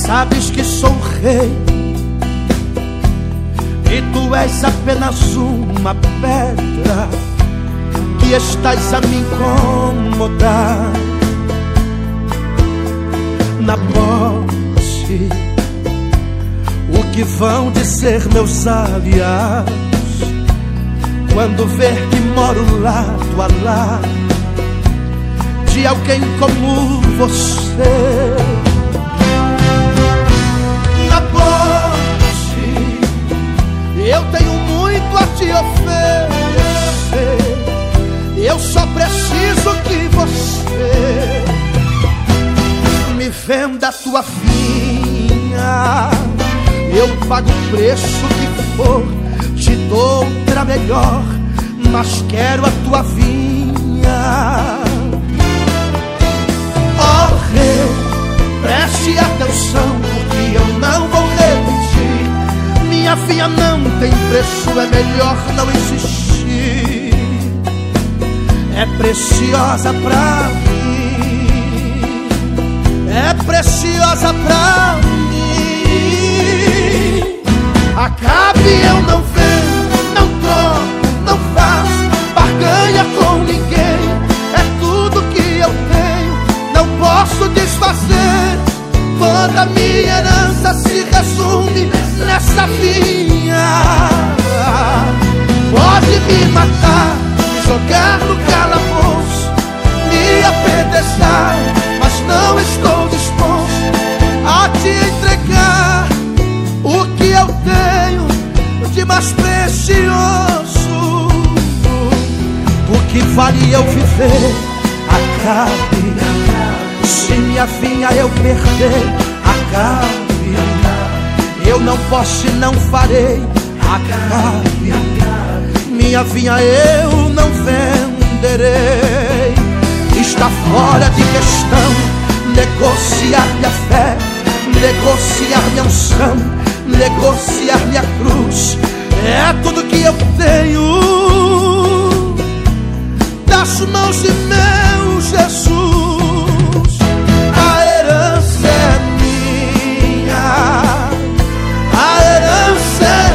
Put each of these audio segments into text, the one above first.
Sabes que sou rei e tu és apenas uma pedra que estás a me incomodar. Na posse, o que vão dizer meus aliados quando ver que moro lado a lado de alguém como você? Na posse, eu tenho muito a te oferecer. Eu só preciso que você me venda a tua vinha. Eu pago o preço que for, te dou outra melhor, mas quero a tua vinha. Ó rei, preste atenção, porque eu não vou repetir. Minha vinha não tem preço, é melhor não insistir. É preciosa pra mim, é preciosa pra mim. Acabe, eu não vendo, não troco, não faço barganha com ninguém. É tudo que eu tenho, não posso desfazer. Toda minha herança se resume nessa vinha. Pode me matar, me jogar no calabouço, me apedrejar, mas não estou disposto a te entregar o que eu tenho de mais precioso. O que vale eu viver, acabe. Se minha vinha eu perder, acabe. Eu não posso e não farei, acabe. Minha vinha eu não venderei. Está fora de questão negociar minha fé, negociar minha unção, negociar minha cruz. É tudo que eu tenho das mãos de meu Jesus. A herança é minha, a herança é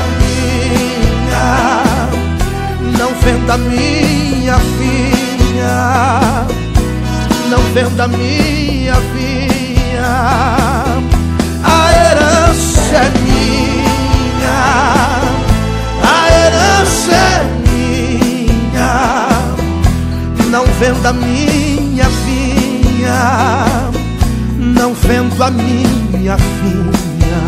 minha. Não venda minha vinha, não venda minha vinha. A herança é minha, a herança é minha. Não venda minha vinha, não vendo a minha vinha.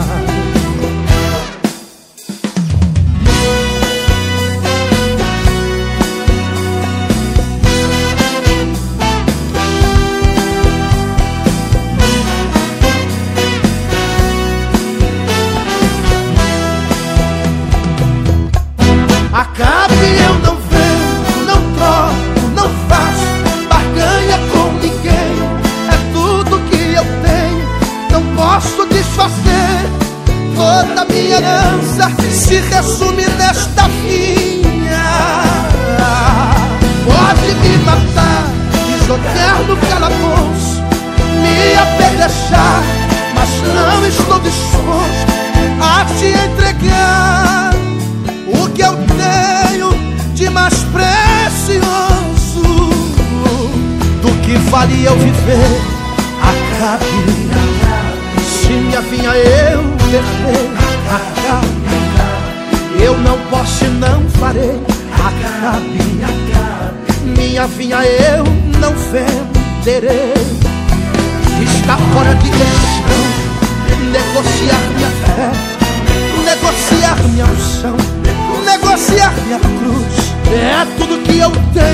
Acabe, eu não vendo, não troco, não faço barganha com ninguém. É tudo que eu tenho, não posso desfazer. Toda minha herança se resume nesta vinha. Pode me matar, me jogar no calabouço, me apedrejar, mas não estou disposto a te entregar o que eu tenho de mais precioso. Do que vale eu viver, acabe. Se minha vinha eu perder, acabe. Eu não posso e não farei, acabe. Minha vinha eu não venderei. Está fora de questão negociar minha fé, negociar minha unção, negociar minha cruz. É tudo que eu tenho